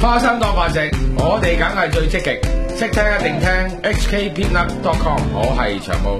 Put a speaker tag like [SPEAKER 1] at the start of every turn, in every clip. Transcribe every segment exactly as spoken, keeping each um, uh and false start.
[SPEAKER 1] 花生當飯食，我哋梗係最積極，識聽一定聽 H K Peanut dot com， 我係長毛。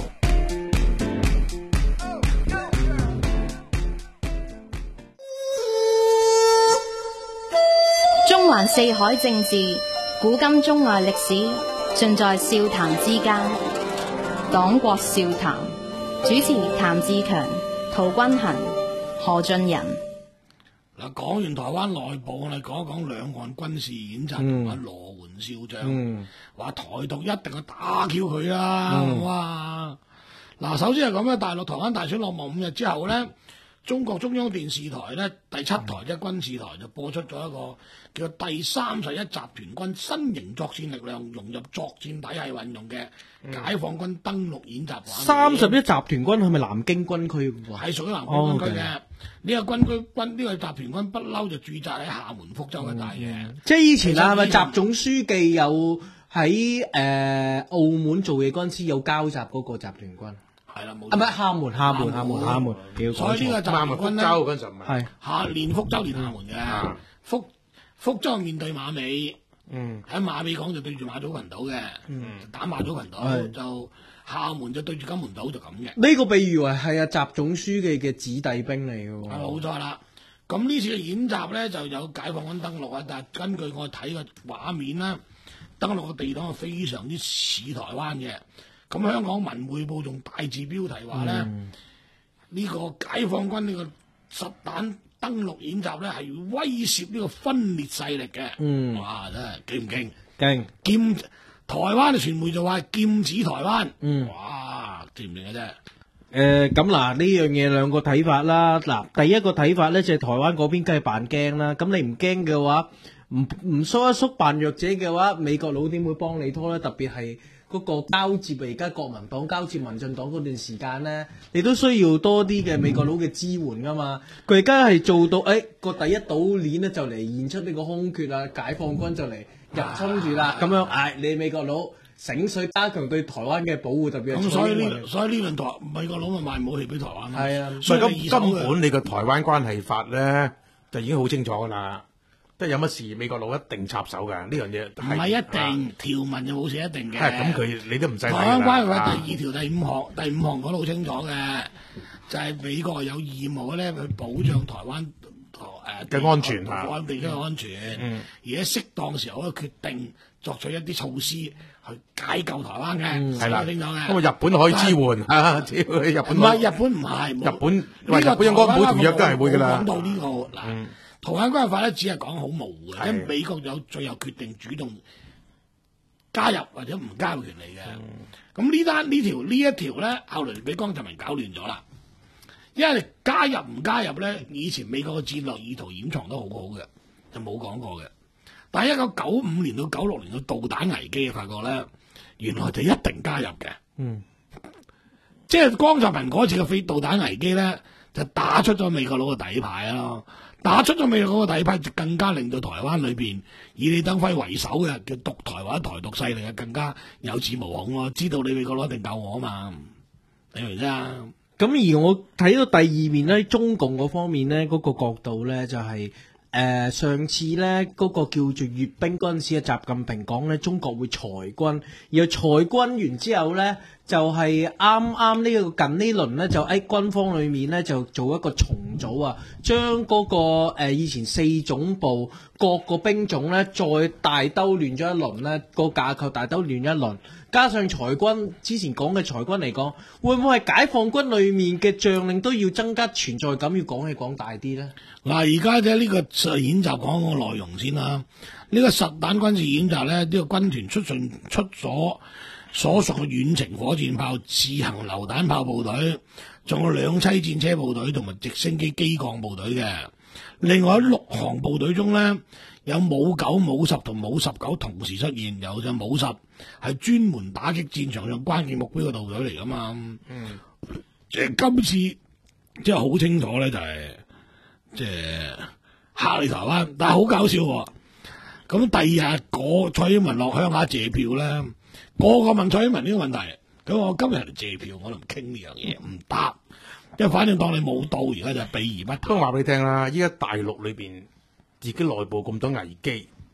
[SPEAKER 2] 中環四海政治，古今中外歷史，盡在笑談之間。黨國笑談，主持譚志強、陶君行、何俊仁。
[SPEAKER 3] 嗱，講完台灣內部，我哋講一講兩岸軍事演習同埋羅援少將，話、嗯、台獨一定係打 Q 佢啦，嗯、哇！嗱，首先係咁啦，大陸台灣大選落幕五日之後咧，中國中央電視台咧第七台即係軍視台就播出咗一個叫做第三十一集團軍新型作戰力量融入作戰體系運用嘅解放軍登陸演習。
[SPEAKER 4] 三十一集團軍係咪南京軍區？
[SPEAKER 3] 係屬於南京軍區嘅。呢、oh, okay. 個軍區軍呢、這個集團軍不嬲就駐紮喺廈門福州一帶嘅、嗯。即係以前啊，係咪習總書記有喺誒、呃、澳門做嘢嗰陣時有交集嗰個集團軍？係啦，冇。啊唔係廈門，廈門，廈門，廈門。所以呢個集團軍咧，係下連福州連廈門嘅、嗯。福福州面對馬尾，嗯，喺馬尾港就對住馬祖群島嘅，嗯，打馬祖群島就廈門就對住金門島就咁嘅。
[SPEAKER 4] 呢、這個被譽為係阿習總書記嘅子弟兵嚟嘅。
[SPEAKER 3] 係冇錯啦。咁呢次嘅演習咧就有解放軍登陸啊，但係根據我睇嘅畫面啦，登陸嘅地方係非常之似台灣嘅。咁香港文匯報仲大字標題話咧，呢、嗯這個解放軍呢個實彈登陸演習咧係威脅呢個分裂勢力嘅。嗯，哇，真係勁唔勁？勁！劍台灣嘅傳媒就話劍指台灣。嗯，哇，勁唔勁嘅啫？
[SPEAKER 4] 誒，咁嗱，呢樣嘢兩個睇法啦。嗱，第一個睇法咧就係台灣嗰邊梗係扮驚啦。咁你唔驚嘅話，唔唔縮一縮扮弱者嘅話，美國佬點會幫你拖咧？特別係嗰個交接，而家國民黨交接民進黨嗰段時間咧，你都需要多啲嘅美國佬嘅支援噶嘛。佢而家係做到，誒個第一島鏈咧就嚟現出呢個空缺啦，解放軍就嚟入侵住啦，咁樣，唉，你美國佬醒水加強對台灣嘅保護，特別係。咁所以呢，
[SPEAKER 3] 所以呢輪台美國佬咪賣武器俾台灣咯。
[SPEAKER 1] 係啊，所以咁根本你個台灣關係法咧就已經好清楚噶啦。即係有乜事，美國佬一定插手㗎，呢樣嘢唔
[SPEAKER 3] 係一定、啊、條文就冇寫一定嘅。
[SPEAKER 1] 係咁，佢你都唔使睇啦。
[SPEAKER 3] 台灣關係法第二條第五項，第五項講得好清楚嘅，就係、是、美國有義務咧去保障台灣誒嘅安全嚇，台灣地區嘅安全。嗯，而喺適當時候可以決定作出一啲措施去解救台灣嘅，係啦，清楚嘅。
[SPEAKER 1] 咁啊，日本可以支援啊，只要日本唔
[SPEAKER 3] 係日本唔係
[SPEAKER 1] 日本，喂，日本有安保條約都係會㗎啦。
[SPEAKER 3] 講到呢、這個嗱。嗯台灣關係法咧，只係講好模糊嘅，因為美國有最後決定主動加入或者唔加入權利嘅。咁呢單呢條呢一條咧，後來俾江澤民搞亂咗啦。因為加入唔加入咧，以前美國嘅戰略意圖掩藏得好好嘅，就冇講過嘅。但係一九九五年到九六年嘅導彈危機，發覺咧原來就一定加入嘅。嗯，即係江澤民嗰次嘅飛導彈危機咧，就打出咗美國佬嘅底牌咯。打出咗美國嗰個底牌，就更加令到台灣裏邊以李登輝為首嘅嘅獨台或者台獨勢力啊，更加有恃無恐咯。知道你美國佬一定救我啊嘛，你明唔明啊？
[SPEAKER 4] 咁而我睇到第二面咧，中共嗰方面咧，嗰、那個角度咧就係、是、誒、呃、上次咧嗰、那個叫做閱兵嗰陣時，習近平講咧中國會裁軍，然後裁軍完之後咧。就係啱啱呢個近呢輪咧，就喺軍方裏面咧就做一個重組啊，將嗰、那個、呃、以前四總部各個兵種咧再大兜亂咗一輪咧，個架構大兜亂一輪，加上裁軍之前講嘅裁軍嚟講，會唔會係解放軍裏面嘅將領都要增加存在感，要講起講大啲咧？
[SPEAKER 3] 嗱，而家睇呢個演習講個內容先啦，呢、這個實彈軍事演習咧，呢、這個軍團出盡出咗。所屬嘅遠程火箭炮、自行榴彈炮部隊，仲有兩棲戰車部隊同埋直升機機降部隊嘅。另外喺六航部隊中咧，有武九、武十同武十九同時出現，有隻武十係專門打擊戰場上關鍵目標嘅部隊嚟噶嘛。嗯，即係今次即係好清楚咧，就係即係嚇你台灣，但係好搞笑喎。咁第二日嗰蔡英文落鄉下謝票咧。個個問蔡英文呢個問題，佢話我今日嚟借票，我都唔傾呢樣嘢，唔答，因為反正當你冇到，而家就避而不談。
[SPEAKER 1] 都話俾你聽啦，依家大陸裏邊自己內部咁多危機，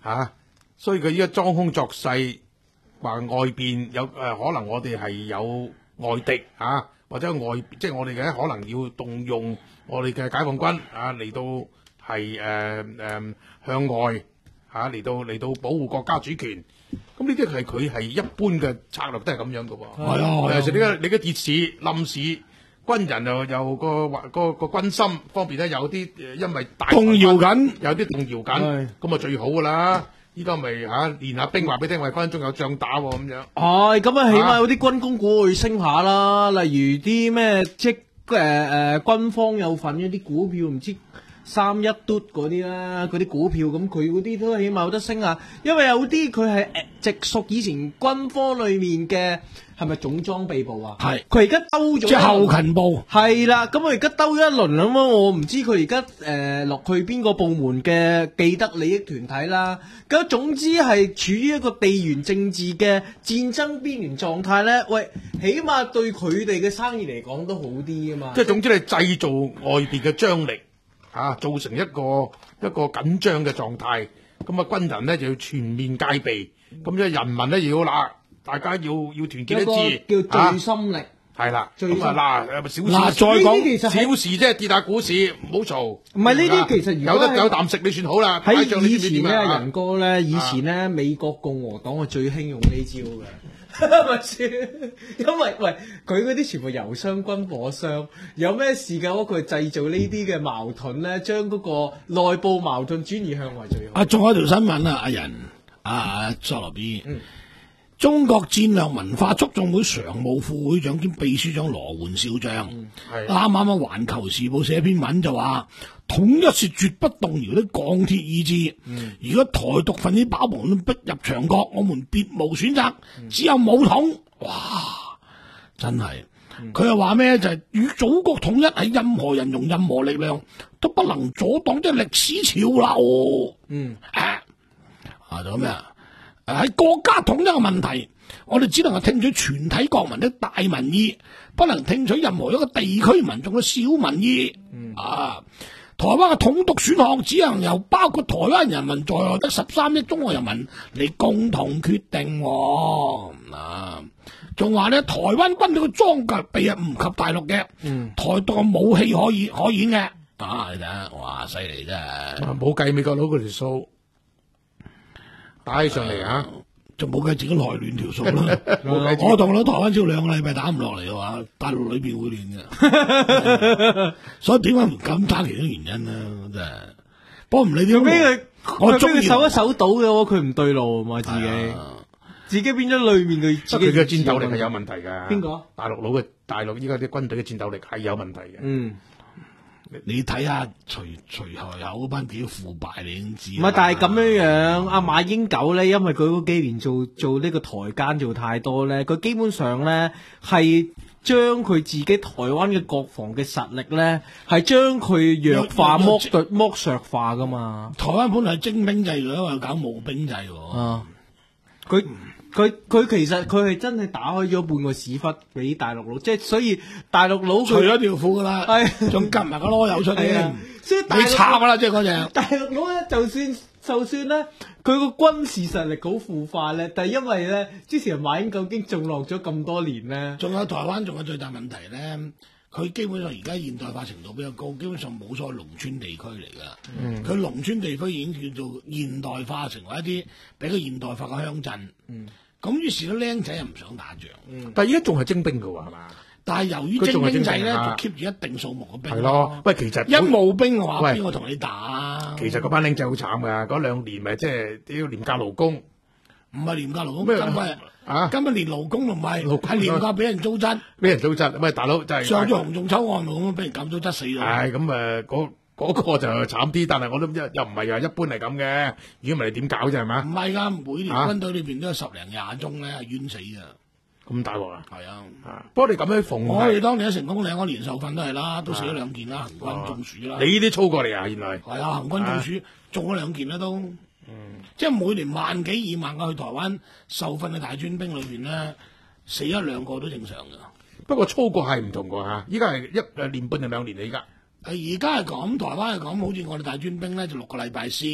[SPEAKER 1] 啊，所以佢依家裝腔作勢，話外邊有誒、呃、可能我哋係有外敵啊，或者外即係我哋嘅可能要動用我哋嘅解放軍啊嚟到係誒誒向外嚇嚟到嚟到保護國家主權。咁呢啲係佢係一般嘅策略都係咁樣嘅喎。
[SPEAKER 3] 係啊，
[SPEAKER 1] 尤其是你嘅你嘅跌市冧市。軍人又又個個個軍心方面咧，有啲因為大
[SPEAKER 3] 動搖緊，
[SPEAKER 1] 有啲動搖緊，咁啊最好噶啦！依家咪嚇練下兵，話俾你聽，話分分鐘有仗打喎咁樣。
[SPEAKER 4] 係咁啊，起碼有啲軍工股會升下啦，例如啲咩即誒誒軍方有份嗰啲股票，唔知三一嘟嗰啲啦，嗰啲股票咁佢嗰啲都起碼有得升下，因為有啲佢係誒直屬以前軍科裏面嘅。係咪總裝備部啊？係，佢而家兜咗，
[SPEAKER 3] 即係後勤部。
[SPEAKER 4] 係啦，咁我而家兜咗一輪咁啊，我唔知佢而家誒落去邊個部門嘅既得利益團體啦。咁總之係處於一個地緣政治嘅戰爭邊緣狀態咧。喂，起碼對佢哋嘅生意嚟講都好啲啊嘛。
[SPEAKER 1] 即係總之你製造外邊嘅張力嚇、啊，造成一個一個緊張嘅狀態。咁啊，軍人咧就要全面戒備，咁即係人民咧要嗱。大家要要團結一致，
[SPEAKER 4] 叫聚心力。
[SPEAKER 1] 係啦，咁啊嗱，小事
[SPEAKER 3] 嗱再講
[SPEAKER 1] 小事啫，跌下股市唔好嘈。唔
[SPEAKER 4] 係呢啲其實
[SPEAKER 1] 有得有啖食你算好啦。
[SPEAKER 4] 喺以前咧，仁哥咧，以前咧美國共和黨係最興用呢招嘅，係咪先？因為喂佢嗰啲全部油商軍火商，有咩事嘅話，佢製造呢啲嘅矛盾咧，將嗰個內部矛盾轉移向外最好。
[SPEAKER 3] 啊，仲有條新聞啊，阿仁啊，佐羅 B。嗯中國戰略文化促進會常務副會長兼秘書長羅煥少將，啱啱啊《環球時報》寫篇文就話，統一是絕不動搖的鋼鐵意志。嗯、如果台獨分子把我們逼入牆角，我們別無選擇，嗯、只有武統。哇！真係，佢又話咩？就係、是、與祖國統一係任何人用任何力量都不能阻擋的歷史潮流。嗯，啊，啊，仲有咩啊？喺國家統一嘅問題，我哋只能係聽取全體國民的大民意，不能聽取任何一個地區民眾嘅小民意。嗯、啊，台灣嘅統獨選項只能由包括台灣人民在內的十三億中國人民嚟共同決定。啊，仲話咧，台灣軍隊嘅裝甲備啊唔及大陸嘅，嗯、台獨嘅武器可以可演嘅。啊，你睇下，哇，犀利真係，
[SPEAKER 1] 冇計美國佬嗰條數。打起上嚟啊，
[SPEAKER 3] 就冇計自己內亂條數啦。我同你台灣只要兩個禮拜打唔落嚟嘅話，大陸裏邊會亂嘅。所以點解唔敢打？其中原因啦，真係。不過唔理點，
[SPEAKER 4] 佢
[SPEAKER 3] 我中意
[SPEAKER 4] 守一守到嘅話，佢唔對路嘛，自己、啊、自己變咗裏面嘅。
[SPEAKER 1] 佢嘅戰鬥力係有問題㗎。
[SPEAKER 4] 邊個？
[SPEAKER 1] 大陸佬嘅大陸依家啲軍隊嘅戰鬥力係有問題嘅。
[SPEAKER 3] 嗯。你睇下隨隨後有嗰班幾腐敗，你已經知。
[SPEAKER 4] 唔係，但係咁樣樣，阿馬英九咧，因為佢嗰幾年做做呢個台奸做太多咧，佢基本上咧係將佢自己台灣嘅國防嘅實力咧，係將佢弱化剝奪剝削化噶嘛。
[SPEAKER 3] 台灣本來係徵兵制嘅，因為搞募兵制喎。
[SPEAKER 4] 啊，佢。佢佢其實佢係真係打開咗半個屎忽俾大陸佬，即係所以大陸佬
[SPEAKER 3] 除咗條褲噶啦，係仲夾埋個籮柚出嚟，
[SPEAKER 4] 所以
[SPEAKER 3] 你插啦，即係嗰隻
[SPEAKER 4] 大陸佬咧，就算就算咧，佢個軍事實力好腐化咧，但係因為咧之前馬英九已經種落咗咁多年咧，
[SPEAKER 3] 仲有台灣仲有最大問題咧，佢基本上而家現代化程度比較高，基本上冇所謂農村地區嚟㗎。佢、嗯、農村地區已經叫做現代化，成為一啲比較現代化嘅鄉鎮。嗯咁於是個僆仔又唔想打仗，
[SPEAKER 1] 嗯、但係而家仲係徵兵嘅喎，係嘛？
[SPEAKER 3] 但係由於徵兵制咧，就 keep 住一定數目嘅兵。
[SPEAKER 1] 係咯，喂，其實
[SPEAKER 3] 一冇兵嘅話，邊個同你打？
[SPEAKER 1] 其實嗰班僆仔好慘㗎，嗰兩年咪即係啲廉價勞工，
[SPEAKER 3] 唔係廉價勞工咩？根本啊，根本連勞工同埋係廉價俾人糟質，
[SPEAKER 1] 俾人糟質。喂，大佬就係
[SPEAKER 3] 上咗洪仲秋案咁，俾人減糟質死咗。
[SPEAKER 1] 係咁誒，嗰嗰個就慘啲，但係我都又又唔係話一般係咁嘅。如果唔係你點搞啫係嘛？
[SPEAKER 3] 唔係㗎，每年軍隊裏邊都有十零廿宗咧係冤死㗎。
[SPEAKER 1] 咁大鑊啊！
[SPEAKER 3] 係啊，
[SPEAKER 1] 不過你咁樣逢
[SPEAKER 3] 我哋當年喺成功嶺嗰年受訓都係啦，都死咗兩件啦，行軍中暑啦。
[SPEAKER 1] 你呢啲操過嚟啊？原來
[SPEAKER 3] 係啊，行軍中暑中咗兩件啦都。嗯，即係每年萬幾二萬個去台灣受訓嘅大專兵裏邊咧，死一兩個都正常㗎。
[SPEAKER 1] 不過操過係唔同㗎嚇，依家係一誒年半定兩年嚟㗎。
[SPEAKER 3] 而家係咁，台灣係咁，好似我哋大專兵咧就六個禮拜先，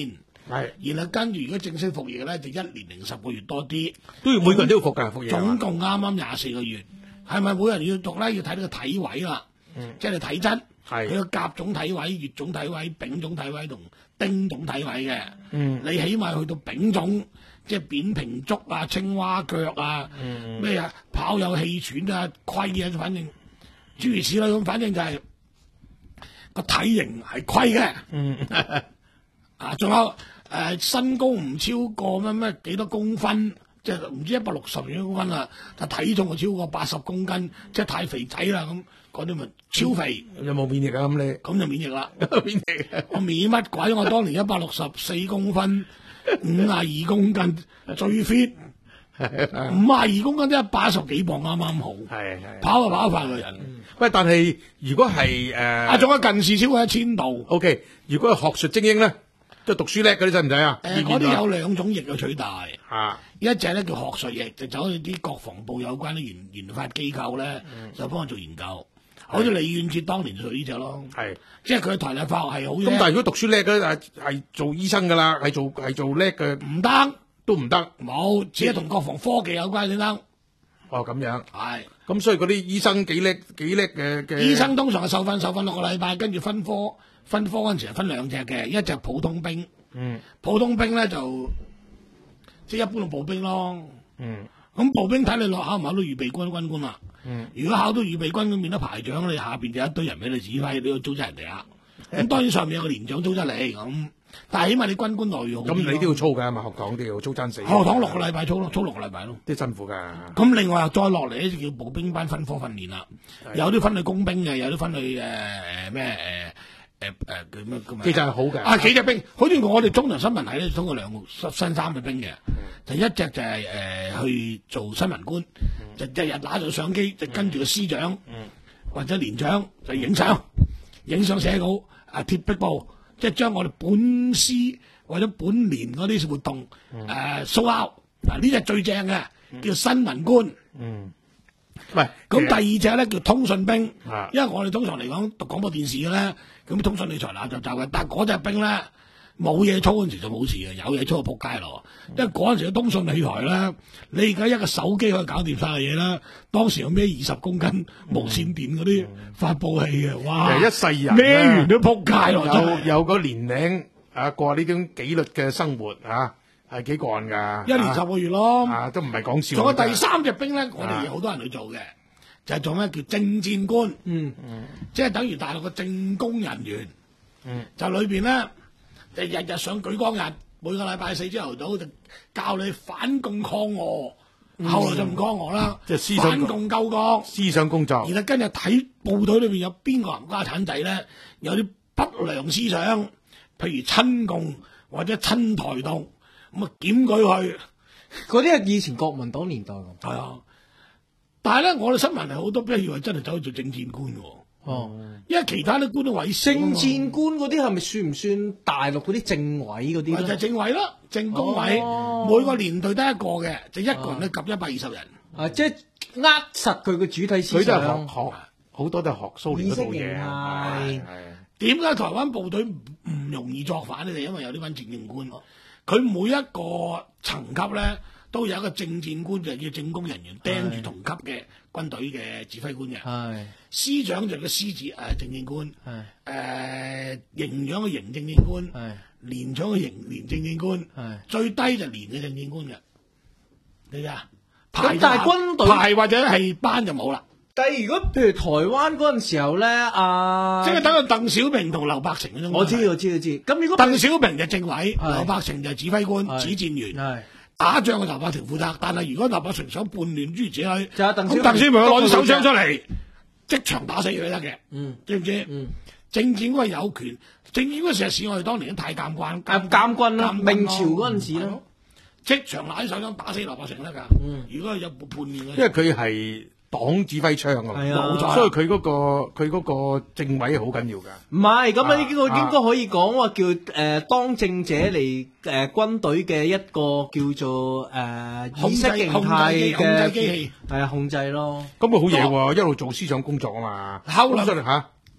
[SPEAKER 1] 係
[SPEAKER 3] 然後跟住如果正式服役咧，就一年零十個月多啲，
[SPEAKER 1] 都要每個人都要服㗎，服役
[SPEAKER 3] 總共啱啱廿四個月。係咪每人要讀咧？要睇呢個體位啦，
[SPEAKER 1] 嗯
[SPEAKER 3] 即係你體質，
[SPEAKER 1] 係
[SPEAKER 3] 佢有甲種體位、乙種體位、丙種體位同丁種體位嘅。
[SPEAKER 1] 嗯
[SPEAKER 3] 你起碼去到丙種，即係扁平足啊、青蛙腳啊，咩啊、跑有氣喘啊、虧啊，反正諸如此類咁，反正就係、個體型係虧嘅。
[SPEAKER 1] 嗯
[SPEAKER 3] 啊，仲有誒、呃、身高唔超過乜乜幾多公分，即係唔知一百六十幾公分啦，但體重就超過八十公斤，即係太肥仔啦咁，嗰啲咪超肥，
[SPEAKER 1] 有冇免疫啊？咁你
[SPEAKER 3] 咁就免疫啦。
[SPEAKER 1] 免疫啊？
[SPEAKER 3] 我免乜鬼？我當年一百六十四公分，五廿二公斤，最 fit，五廿二公斤即係八十幾磅啱啱好，
[SPEAKER 1] 係係。
[SPEAKER 3] 跑就跑得快個人。
[SPEAKER 1] 喂，但係如果係誒，
[SPEAKER 3] 啊，仲有近視超過一千度。
[SPEAKER 1] O K，如果係學術精英咧，即係讀書叻嗰啲使唔使啊？
[SPEAKER 3] 誒，嗰啲有兩種翼嘅取代。
[SPEAKER 1] 啊，
[SPEAKER 3] 一隻咧叫學術翼，就走去啲國防部有關啲研研發機構咧，就幫我做研究。好似李遠哲當年做呢只咯，
[SPEAKER 1] 係。
[SPEAKER 3] 即係佢台大化學系好
[SPEAKER 1] 咁但係
[SPEAKER 3] 嘢，
[SPEAKER 1] 如果讀書叻嗰啲係係做醫生㗎啦，係做係做叻嘅
[SPEAKER 3] 唔得
[SPEAKER 1] 都唔得。
[SPEAKER 3] 冇，只係同國防科技有關先得。
[SPEAKER 1] 哦，咁樣。
[SPEAKER 3] 係
[SPEAKER 1] 咁所以嗰啲醫生幾叻幾叻嘅嘅。
[SPEAKER 3] 醫生通常係受訓受訓六個禮拜，跟住分科分科嗰陣時係分兩隻嘅，一隻普通兵，
[SPEAKER 1] 嗯
[SPEAKER 3] 普通兵咧就即係一般嘅步兵咯。
[SPEAKER 1] 嗯
[SPEAKER 3] 咁步兵睇你落考唔考到預備軍軍官啦。
[SPEAKER 1] 嗯
[SPEAKER 3] 如果考到預備軍咁變得排長，你下邊就一堆人俾你指揮，你要組織人哋啊。咁當然上面有個連長組織你咁，但係起碼你軍官待遇好啲咯。
[SPEAKER 1] 咁你都要操㗎嘛？學堂都要操爭死。
[SPEAKER 3] 學堂六個禮拜操咯，操六個禮拜咯。
[SPEAKER 1] 啲辛苦㗎。
[SPEAKER 3] 咁另外又再落嚟咧，就叫步兵班分科訓練啦。有啲分去工兵嘅，有啲分去誒誒咩誒誒誒叫咩叫咩？
[SPEAKER 1] 其實係好嘅。
[SPEAKER 3] 啊，幾隻兵，好似我哋中央新聞系咧，通過兩個新新三嘅兵嘅，就一隻就係、誒、去做新聞官，就日日拿住相機，就跟住個司長、或者連長就影相，影相寫稿，啊貼壁報，即係將我哋本司或者本年嗰啲活動誒 show out。嗱呢隻最正嘅，叫新聞官。
[SPEAKER 1] 嗯。喂，
[SPEAKER 3] 咁第
[SPEAKER 1] 其實
[SPEAKER 3] 二隻咧叫通訊兵
[SPEAKER 1] 啊，
[SPEAKER 3] 因為我哋通常嚟講讀廣播電視嘅咧，咁通訊理財嗱就就嘅，但係嗰隻兵咧冇嘢操嗰陣時就冇事嘅，有嘢操就仆街咯。因為嗰陣時嘅通訊理財咧，你而家一個手機可以搞掂晒嘅嘢啦，當時有孭二十公斤無線電嗰啲發佈器嘅，哇！
[SPEAKER 1] 其實一世人
[SPEAKER 3] 孭完都仆街咯，真
[SPEAKER 1] 有
[SPEAKER 3] 係
[SPEAKER 1] 有個年齡啊過呢種紀律嘅生活啊，係幾過癮㗎。
[SPEAKER 3] 一年十個月咯。
[SPEAKER 1] 啊，都唔係講笑。
[SPEAKER 3] 仲有第三隻兵咧，我哋好多人去做嘅，就係做咩叫政戰官，
[SPEAKER 4] 嗯
[SPEAKER 3] 即係等於大陸嘅政工人員。
[SPEAKER 1] 嗯
[SPEAKER 3] 就裏邊咧，就日日上舉光日，每個禮拜四朝頭早就教你反共抗俄，後來就唔抗俄啦，
[SPEAKER 1] 即係思想
[SPEAKER 3] 反共救國。
[SPEAKER 1] 思想工作
[SPEAKER 3] 然後跟住睇部隊裏邊有邊個冚家產仔咧，有啲不良思想，譬如親共或者親台獨，咁啊檢舉佢。
[SPEAKER 4] 嗰啲係以前國民黨年代㗎。
[SPEAKER 3] 係啊，但係咧，我哋新聞係好多，邊以為真係走去做政戰官嘅喎。
[SPEAKER 4] 哦，
[SPEAKER 3] 因為其他啲官都委
[SPEAKER 4] 政
[SPEAKER 3] 政
[SPEAKER 4] 戰官嗰啲係咪算唔算大陸嗰啲政委嗰啲
[SPEAKER 3] 咪就係
[SPEAKER 4] 咧？
[SPEAKER 3] 政委啦，政工委，
[SPEAKER 4] 哦
[SPEAKER 3] 每個年隊得一個嘅，就一個人咧及一百二十人。
[SPEAKER 4] 啊，即係扼實佢嘅主體思
[SPEAKER 1] 佢都係
[SPEAKER 4] 想
[SPEAKER 1] 學。學好多都係學蘇聯嗰套嘢。
[SPEAKER 4] 意識形態
[SPEAKER 1] 係係
[SPEAKER 3] 點解台灣部隊唔唔容易作反咧？就因為有呢班政戰官，佢每一個層級咧都有一個政戰官，就係叫政工人員盯住同級嘅軍隊嘅指揮官嘅。
[SPEAKER 4] 係
[SPEAKER 3] 司長就係個司字誒政戰官，
[SPEAKER 4] 係
[SPEAKER 3] 誒營長嘅營政戰官，
[SPEAKER 4] 係
[SPEAKER 3] 連長嘅營連政戰官。
[SPEAKER 4] 係。
[SPEAKER 3] 最低就連嘅政戰官嘅，你啊排
[SPEAKER 4] 咁但係軍隊
[SPEAKER 3] 排或者係班就冇啦，
[SPEAKER 4] 但係如果譬如台灣嗰陣時候咧，啊，
[SPEAKER 3] 即係等個鄧小平同劉伯承嗰種關係。
[SPEAKER 4] 我知我知我知。咁如果
[SPEAKER 3] 鄧小平就政委，
[SPEAKER 4] 係
[SPEAKER 3] 劉伯承就指揮官、
[SPEAKER 4] 係
[SPEAKER 3] 指戰員，
[SPEAKER 4] 係
[SPEAKER 3] 打仗嘅劉伯承負責。但係如果劉伯承想叛亂諸如此類，
[SPEAKER 4] 就係鄧小平
[SPEAKER 3] 咁鄧小平攞住手槍出嚟，即場打死佢得嘅，
[SPEAKER 4] 嗯
[SPEAKER 3] 知唔知？
[SPEAKER 4] 嗯，
[SPEAKER 3] 政戰官係有權，政戰官成日試我哋當年啲太監關，
[SPEAKER 4] 啊監軍啦，
[SPEAKER 3] 監軍
[SPEAKER 4] 明朝嗰陣時啦
[SPEAKER 3] 係咯，即場拿起手槍打死劉伯承得㗎。
[SPEAKER 4] 嗯
[SPEAKER 3] 如果有叛亂嘅，
[SPEAKER 1] 因為佢係黨指揮槍啊嘛，
[SPEAKER 4] 係啊
[SPEAKER 3] 冇錯
[SPEAKER 1] 所以佢嗰個佢嗰個政委好緊要㗎。
[SPEAKER 4] 唔係咁啊，呢個
[SPEAKER 1] 啊
[SPEAKER 4] 應該可以講話叫誒、呃、當政者嚟誒軍隊嘅一個叫做誒、呃、
[SPEAKER 3] 控制
[SPEAKER 4] 意識形態
[SPEAKER 3] 控制機
[SPEAKER 4] 嘅
[SPEAKER 3] 器
[SPEAKER 4] 係啊控制咯。
[SPEAKER 1] 咁佢好嘢喎，一路做思想工作啊嘛。
[SPEAKER 3] 後來
[SPEAKER 1] 咁所以嚇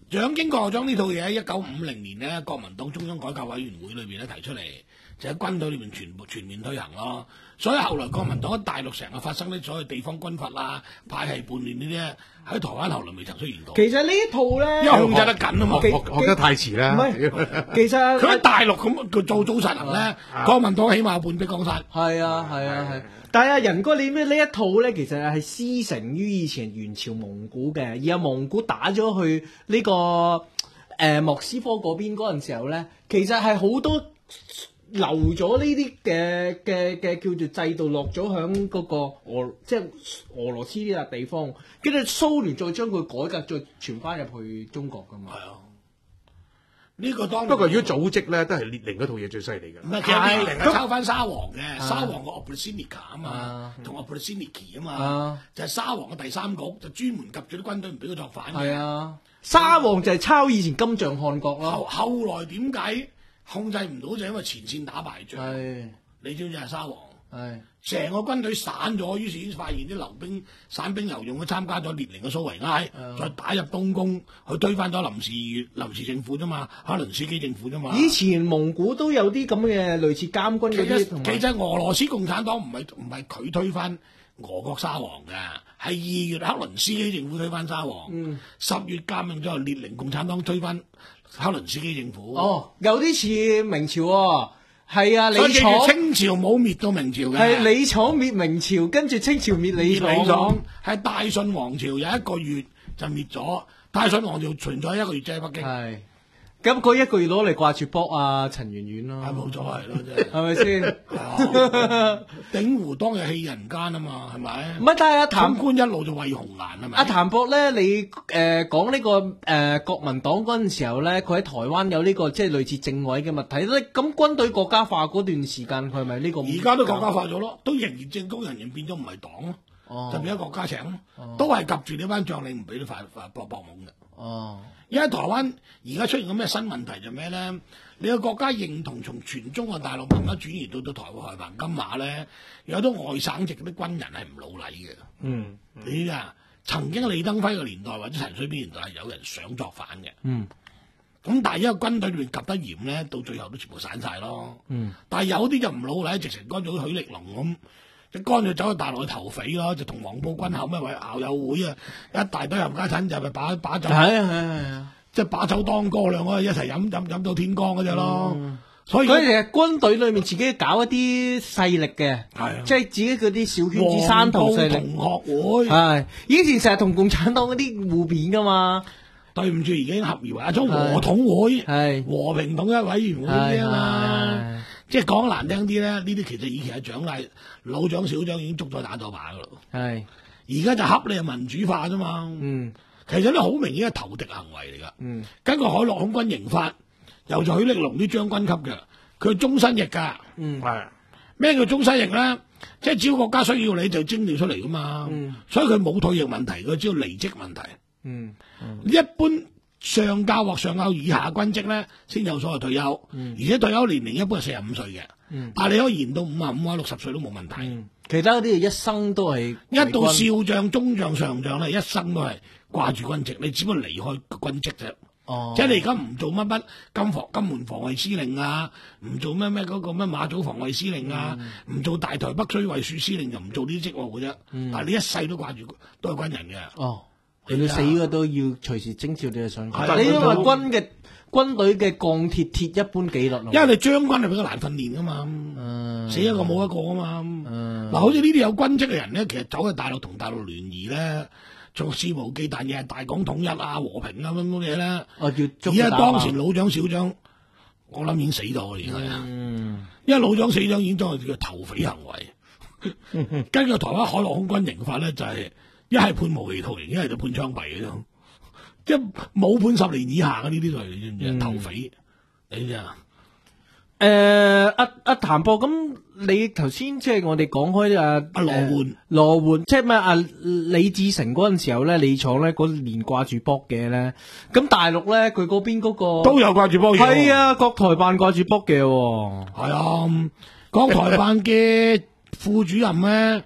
[SPEAKER 3] 蔣經國將呢套嘢喺一九五零年咧，國民黨中央改革委員會裏邊咧提出嚟，就喺軍隊裏邊全部全面推行咯。所以後來國民黨喺大陸成日發生啲所謂地方軍閥啊、派系叛亂呢啲，喺台灣後來未曾出現到。
[SPEAKER 4] 其實呢一套咧，
[SPEAKER 3] 因為控制得緊啊嘛，
[SPEAKER 1] 學學得太遲啦。
[SPEAKER 4] 唔係，其實
[SPEAKER 3] 佢喺大陸咁佢做早實行咧，國民黨起碼有半壁江山。
[SPEAKER 4] 係啊係啊係。但係啊，仁哥，你咩呢一套咧？其實係師承於以前元朝蒙古嘅，而家蒙古打咗去呢、這個誒、呃、莫斯科嗰邊嗰陣時候咧，其實係好多留咗呢啲嘅嘅嘅叫做制度落咗響嗰個俄即係俄羅斯呢笪地方，跟住蘇聯再將佢改革再傳翻入去中國噶嘛。
[SPEAKER 3] 係啊。呢個當
[SPEAKER 1] 不過如果組織咧，都係列寧嗰套嘢最犀利嘅。
[SPEAKER 3] 唔係，其實列寧係抄翻沙皇嘅，
[SPEAKER 4] 啊
[SPEAKER 3] 沙皇個 Oprichniki 啊嘛，同 Oprichniki 啊嘛，就係沙皇嘅第三局，就專門及住啲軍隊唔俾佢作反嘅。
[SPEAKER 4] 係啊，沙皇就係抄以前金帳汗國咯。
[SPEAKER 3] 後後來點解控制唔到？就因為前線打敗仗。
[SPEAKER 4] 係，
[SPEAKER 3] 你知唔知係沙皇？
[SPEAKER 4] 係。
[SPEAKER 3] 成個軍隊散咗，於是已經發現啲流兵散兵游勇都參加咗列寧嘅蘇維埃，再打入東宮去推翻咗臨時臨時政府啫嘛，克倫斯基政府啫嘛。
[SPEAKER 4] 以前蒙古都有啲咁嘅類似監軍嗰啲，同埋
[SPEAKER 3] 其實俄羅斯共產黨唔係唔係佢推翻俄國沙皇嘅，係二月克倫斯基政府推翻沙皇，十、嗯、月革命之後列寧共產黨推翻克倫斯基政府。
[SPEAKER 4] 哦，有啲似明朝喎、哦。係啊，李
[SPEAKER 3] 所以
[SPEAKER 4] 闖
[SPEAKER 3] 清朝冇滅到明朝嘅，
[SPEAKER 4] 係李闖滅明朝，跟住清朝滅李闖，
[SPEAKER 3] 係大順王朝有一個月就滅咗，大順王朝存在一個月啫喺北京。
[SPEAKER 4] 係，咁佢一個月攞嚟掛住卜啊陳圓圓咯，
[SPEAKER 3] 係冇錯係咯，真係
[SPEAKER 4] 係咪先？
[SPEAKER 3] 鼎湖當日棄人間啊嘛，係咪？
[SPEAKER 4] 唔係，但係阿譚
[SPEAKER 3] 官一路就為紅顏係咪？
[SPEAKER 4] 阿譚博咧，你誒講呢個誒、呃、國民黨嗰陣時候咧，佢喺台灣有呢、這個即係類似政委嘅物體咧，咁軍隊國家化嗰段時間，佢係咪呢個？
[SPEAKER 3] 而家都國家化咗咯，都仍然政工人員變咗唔係黨咯，
[SPEAKER 4] 哦、
[SPEAKER 3] 就變咗國家請咯，哦、都係及住呢班將領唔俾你發發搏搏懵嘅。
[SPEAKER 4] 哦，
[SPEAKER 3] 因為台灣而家出現個咩新問題就咩咧？你個國家認同從全中國大陸慢慢轉移到到台灣台灣金馬咧，有好多外省籍嗰啲軍人係唔老禮嘅。
[SPEAKER 1] 嗯，
[SPEAKER 3] 你啊，曾經李登輝嘅年代或者陳水扁年代係有人想作反嘅。
[SPEAKER 4] 嗯，
[SPEAKER 3] 咁但係因為軍隊裏面及得嚴咧，到最後都全部散晒咯。嗯，但係有啲就唔老禮，直情乾咗許力龍咁。就乾脆走去大陸去投匪咯，就同黃埔軍校咩為校友會啊，一大堆冚家鏟就係把把酒，
[SPEAKER 4] 係啊係啊係啊，
[SPEAKER 3] 即係把酒當歌兩個一齊飲飲飲到天光嗰隻咯。嗯、所以
[SPEAKER 4] 佢哋係軍隊裏面自己搞一啲勢力嘅，係、啊、即係自己嗰啲小圈子山頭勢力
[SPEAKER 3] 同學會，
[SPEAKER 4] 係以前成日同共產黨嗰啲互辯噶嘛。
[SPEAKER 3] 對唔住，已經合而為一種和統會，
[SPEAKER 4] 係
[SPEAKER 3] 和平統一委員會啲啊嘛。即係講難聽啲咧，呢啲其實以前係獎勵老獎小獎已經捉咗打咗靶噶咯。係而家就恰你係民主化啫嘛。嗯，其實咧好明顯係投敵行為嚟噶。嗯，根據海陸空軍刑法，由咗許力龍啲將軍級嘅，佢係終身役噶。嗯，係咩叫終身役咧？即係只要國家需要你就徵調出嚟噶嘛。嗯，所以佢冇退役問題，佢只要離職問題。嗯，嗯一般。上校或上校以下軍職咧，先有所謂退休，嗯、而且退休年齡一般係四十五歲嘅，嗯、但係你可以延到五十五啊六十歲都冇問題。嗯、
[SPEAKER 4] 其他嗰啲一生都係
[SPEAKER 3] 一到少將、中將、上將咧，一生都係掛住軍職，你只不過離開軍職啫。哦，即係你而家唔做乜乜金防金門防衛司令啊，唔做咩咩嗰個咩馬祖防衛司令啊，唔、嗯、做大台北水衛戍司令，就唔做呢啲職務嘅啫。嗯、但係你一世都掛住都係軍人嘅。哦。
[SPEAKER 4] 你死嘅都要隨時徵召你上，但係你因為軍嘅軍隊嘅鋼鐵鐵一般紀律，
[SPEAKER 3] 因為你將軍係比較難訓練噶嘛，嗯、死一個冇一個啊嘛。嗱、嗯，好似呢啲有軍職嘅人咧，其實走去大陸同大陸聯誼咧，做肆無忌憚嘢，大港統一啊、和平啊咁樣嘢咧。哦，叫而家當時老蔣小蔣，我諗已經死咗嘅，而家。嗯，因為老蔣小蔣已經將佢叫投匪行為。根據台灣海陸空軍刑法咧，就係、是。一係判無期徒刑，一係就判槍斃嘅啫，即係冇判十年以下嘅呢啲罪，你知唔知啊？投匪，你知啊？
[SPEAKER 4] 誒，阿阿譚博，咁你頭先即係我哋講開阿
[SPEAKER 3] 阿羅煥，
[SPEAKER 4] 羅煥即係咩？阿李自成嗰陣時候咧，李闖咧嗰年掛住卜嘅咧，咁大陸咧佢嗰邊嗰個
[SPEAKER 3] 都有掛住卜嘅，
[SPEAKER 4] 係啊，國台辦掛住卜嘅，係
[SPEAKER 3] 啊，國台辦嘅副主任咧。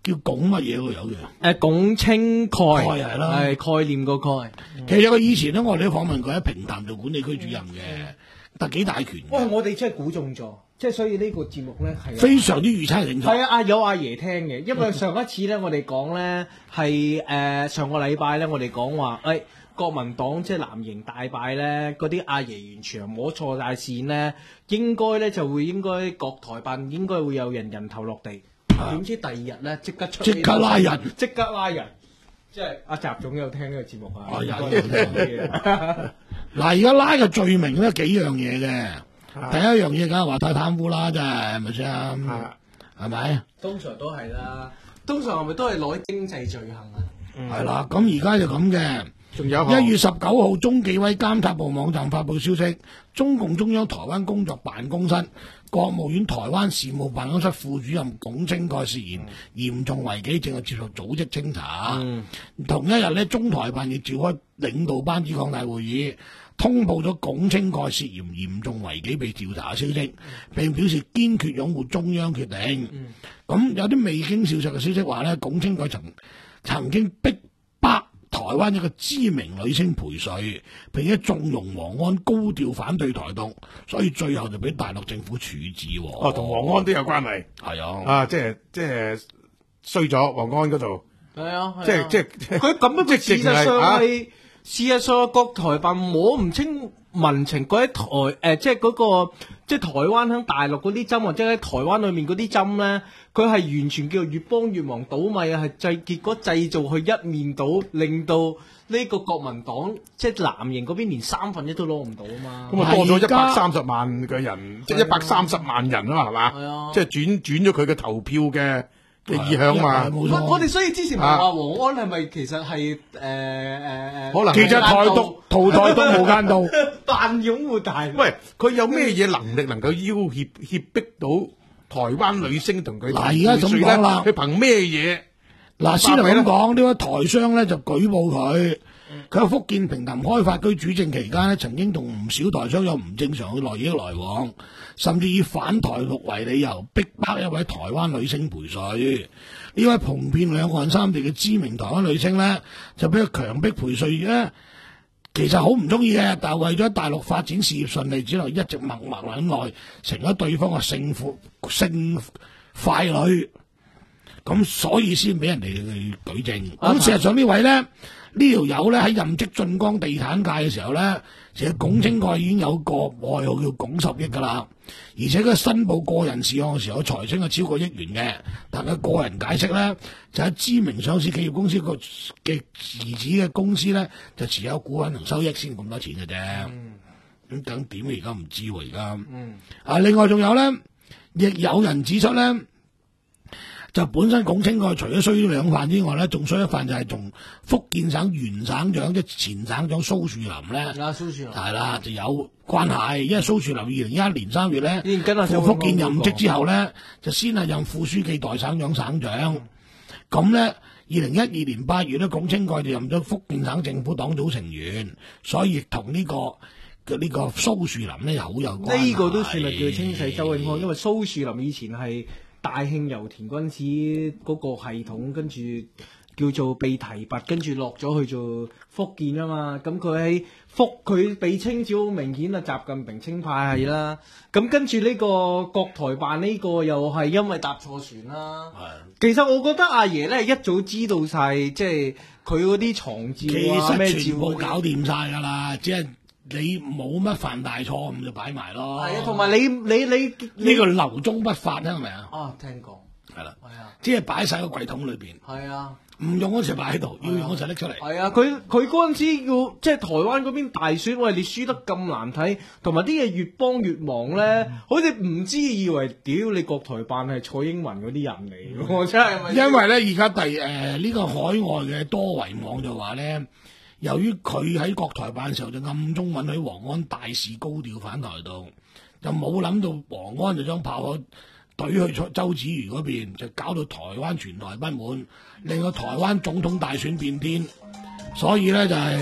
[SPEAKER 3] 叫拱乜嘢喎有嘅？
[SPEAKER 4] 誒拱清概
[SPEAKER 3] 概係啦
[SPEAKER 4] 係概念個概。
[SPEAKER 3] 其實佢以前咧，我哋都訪問過喺平潭做管理區主任嘅，但幾大權嘅，
[SPEAKER 4] 喂，我哋真係估中咗，即係所以呢個節目咧係
[SPEAKER 3] 非常之預測性。
[SPEAKER 4] 係啊，阿有阿爺聽嘅，因為上一次咧我哋講咧係誒上個禮拜咧我哋講話誒國民黨即係藍營大敗咧，嗰啲阿爺完全係摸錯大線咧，應該咧就會應該國台辦應該會有人人頭落地。點知第二日咧即刻出
[SPEAKER 3] 即刻拉人，
[SPEAKER 4] 即刻拉人，即係阿習總有聽呢個節目啊？
[SPEAKER 3] 哦有
[SPEAKER 4] 應該有聽
[SPEAKER 3] 嗱，而家拉嘅罪名咧幾樣嘢嘅，第一樣嘢梗係話太貪污啦，真係係咪先？係咪？
[SPEAKER 4] 通常都係啦，通常係咪都係攞經濟罪行啊？
[SPEAKER 3] 係啦，咁而家就咁嘅。
[SPEAKER 1] 仲有
[SPEAKER 3] 一月十九號，中紀委監察部網站發布消息，中共中央台灣工作辦公室、國務院台灣事務辦公室副主任龔清蓋涉嫌嚴重違紀，正係接受組織清查。
[SPEAKER 4] 嗯、
[SPEAKER 3] 同一日呢，中台辦亦召開領導班子擴大會議，通報咗龔清蓋涉嫌嚴重違紀被調查嘅消息，並表示堅決擁護中央決定。咁、嗯、有啲未經證實嘅消息話呢，龔清蓋曾曾經逼迫台灣一個知名女星陪睡，並且縱容黃安高調反對台獨，所以最後就俾大陸政府處置。
[SPEAKER 1] 哦，同黃安都有關係。
[SPEAKER 3] 係啊，
[SPEAKER 1] 啊，即係即係衰咗黃安嗰度。
[SPEAKER 4] 係啊，
[SPEAKER 1] 即係即係
[SPEAKER 4] 佢咁樣，佢事實上
[SPEAKER 1] 啊
[SPEAKER 4] 係事實上國台辦摸唔清民情，嗰啲台誒、呃，即係嗰、嗰個即係台灣喺大陸嗰啲針，或者喺台灣裏面嗰啲針咧，佢係完全叫做越幫越忙倒米啊，係製結果製造去一面倒，令到呢個國民黨即係藍營嗰邊連三分一都攞唔到啊嘛。
[SPEAKER 1] 咁啊多咗一百三十萬嘅人，即係一百三十萬人啊嘛，係嘛？
[SPEAKER 4] 係啊，
[SPEAKER 1] 即係轉轉咗佢嘅投票嘅嘅意向嘛。
[SPEAKER 3] 冇錯。
[SPEAKER 4] 我哋所以之前咪話黃安係咪其實係誒誒誒？
[SPEAKER 1] 可能
[SPEAKER 3] 其實台獨淘汰都無間道。
[SPEAKER 4] 扮擁護大陸。
[SPEAKER 1] 喂，佢有咩嘢能力能夠要挾脅迫到台灣女星同佢？
[SPEAKER 3] 嗱，而家咁講啦，
[SPEAKER 1] 佢憑咩嘢？
[SPEAKER 3] 嗱，先係咁講，呢位台商咧就舉報佢，佢喺福建平潭開發區主政期間咧，曾經同唔少台商有唔正常嘅來益來往，甚至以反台獨為理由逼迫一位台灣女星陪睡。呢位蓬遍兩岸三地嘅知名台灣女星咧，就俾佢強迫陪睡咧。其實好唔中意嘅，但係為咗大陸發展事業順利，只能一直默默忍耐，成咗對方嘅性婦性傀儡，咁所以先俾人哋去舉證。咁、啊、事實上位呢位咧，呢條友咧喺任職晉江地產界嘅時候咧，其實龔清蓋已經有個外號叫龔十億噶啦，而且佢申報個人事項嘅時候，財星係超過億元嘅。但佢個人解釋咧，就喺知名上市企業公司個嘅兒子嘅公司咧，就持有股份同收益先咁多錢嘅啫。咁咁點而家唔知喎而家。嗯。啊，另外仲有咧，亦有人指出咧。就本身龔清蓋除咗衰兩飯之外咧，仲衰一飯就係同福建省原省長即係前省長蘇樹林咧，
[SPEAKER 4] 啊蘇樹林
[SPEAKER 3] 係啦就有關係，因為蘇樹林二零一一年三月咧赴
[SPEAKER 4] 福
[SPEAKER 3] 建任職之後咧，就先係任副書記代省長省長，咁咧二零一二年八月咧，龔清蓋就任咗福建省政府黨組成員，所以亦同呢個嘅呢、這個蘇樹林咧好有關係。
[SPEAKER 4] 呢個都算係叫清洗周永康，因為蘇樹林以前係大慶油田軍事嗰個系統，跟住叫做被提拔，跟住落咗去做福建啊嘛。咁佢喺福佢被清剿，好明顯啊，習近平清派系啦。咁跟住呢個國台辦呢個又係因為搭錯船啦。其實我覺得阿爺咧一早知道晒，即係佢嗰啲藏照啊咩照
[SPEAKER 3] 冇搞掂晒㗎啦，只係。你冇乜犯大錯誤就擺埋咯，
[SPEAKER 4] 係啊，同埋你你你
[SPEAKER 3] 呢個留中不發啊，係咪啊？
[SPEAKER 4] 啊，聽講
[SPEAKER 3] 係啦，
[SPEAKER 4] 係啊，
[SPEAKER 3] 即係擺晒個櫃桶裏邊，
[SPEAKER 4] 係啊，
[SPEAKER 3] 唔用嗰時擺喺度，要用嗰時拎出嚟。
[SPEAKER 4] 係啊，佢佢嗰陣時要即係台灣嗰邊大選，喂，你輸得咁難睇，同埋啲嘢越幫越忙咧，嗯、好似唔知以為屌你國台辦係蔡英文嗰啲人嚟，我、嗯、真係
[SPEAKER 3] 因為咧而家第誒呢、呃這個海外嘅多維網就話咧。由於佢喺國台辦嘅時候就暗中允許黃安大肆高調反台獨，就冇諗到黃安就將炮火懟去周子瑜嗰邊，就搞到台灣全台不滿，令到台灣總統大選變天。所以咧就係